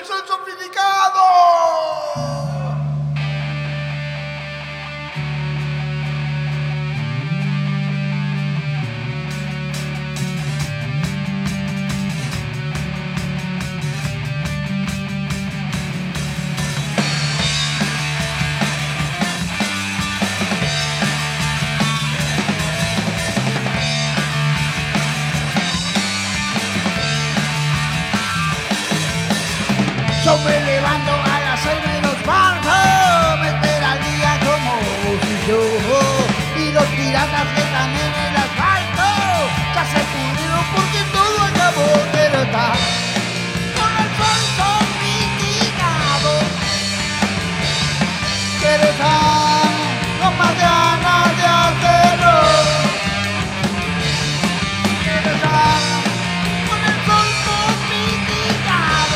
el sol sofisticado. Yo me levanto a las 6 menos cuarto, meter al día como si yo. Y los piratas que están en el asfalto ya se pudieron porque todo acabó. Pero está con el sol sofisticado. Pero está con más ganas de hacerlo. Pero está con el sol sofisticado.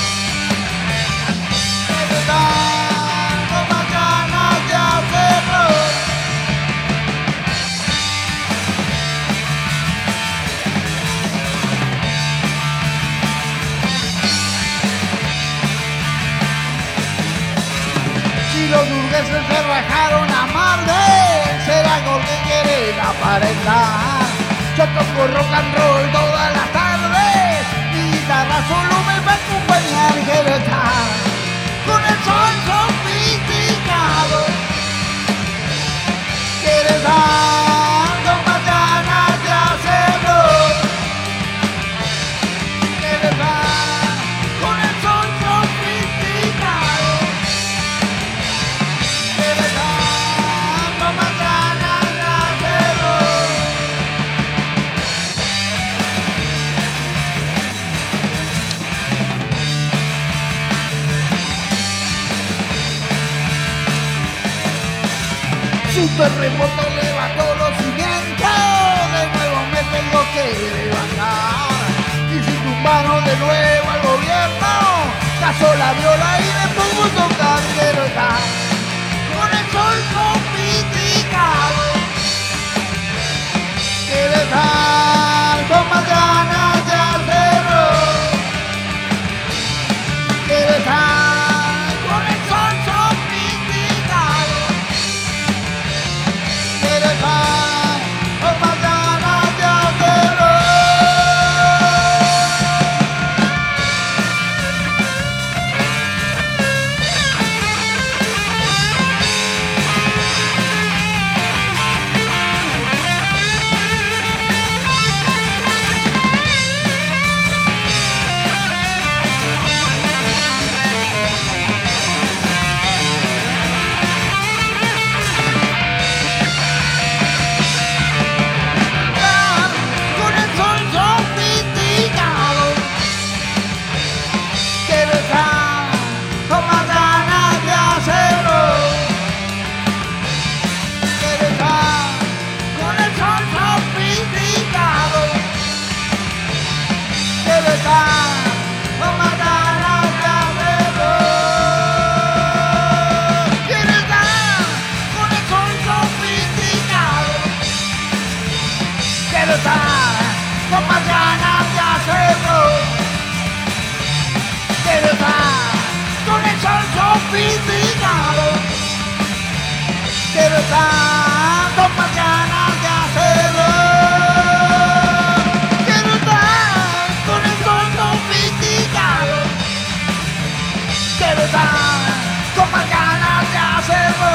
Con más ganas de hacerlo. Si los burgueses se rajaron a Marvel, será porque quieren aparentar. Yo toco rock and roll todas las tardes, mi guitarra solo me va a acompañar. Quiero estar con el sol sofisticado. Quiero estar con más ganas de hacerlo. Quiero estar con el sol sofisticado. Quiero estar con más ganas de hacerlo. Su terremoto levantó los cimientos, de nuevo me tengo que levantar. Y si tumbaron de nuevo al gobierno, caso la viola y me pongo a tocar. Quiero estar con el sol sofisticado. Quiero estar con más ganas de hacerlo. Quiero estar con el sol sofisticado. Quiero estar con más ganas de hacerlo. Con el sol sofisticado. Quiero estar con más ganas de hacerlo. Quiero estar con el sol sofisticado. Quiero estar con más ganas de hacerlo. Quiero estar con el sol sofisticado. Quiero estar con más ganas de hacerlo. Quiero estar con el sol sofisticado. Quiero estar con más ganas de hacerlo. Quiero estar con el sol sofisticado. Quiero estar con más ganas de hacerlo.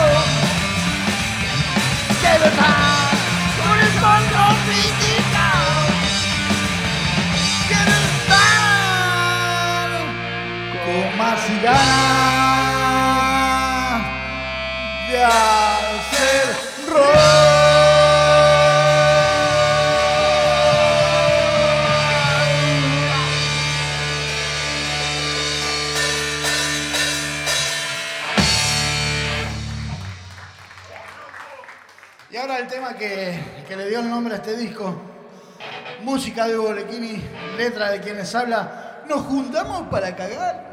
Quiero estar con el sol sofisticado. Quiero estar con más ganas de hacer rock. Y ahora el tema que le dio el nombre a este disco, música de Hugo Bolecchini, letra de quienes habla, nos juntamos para cagar.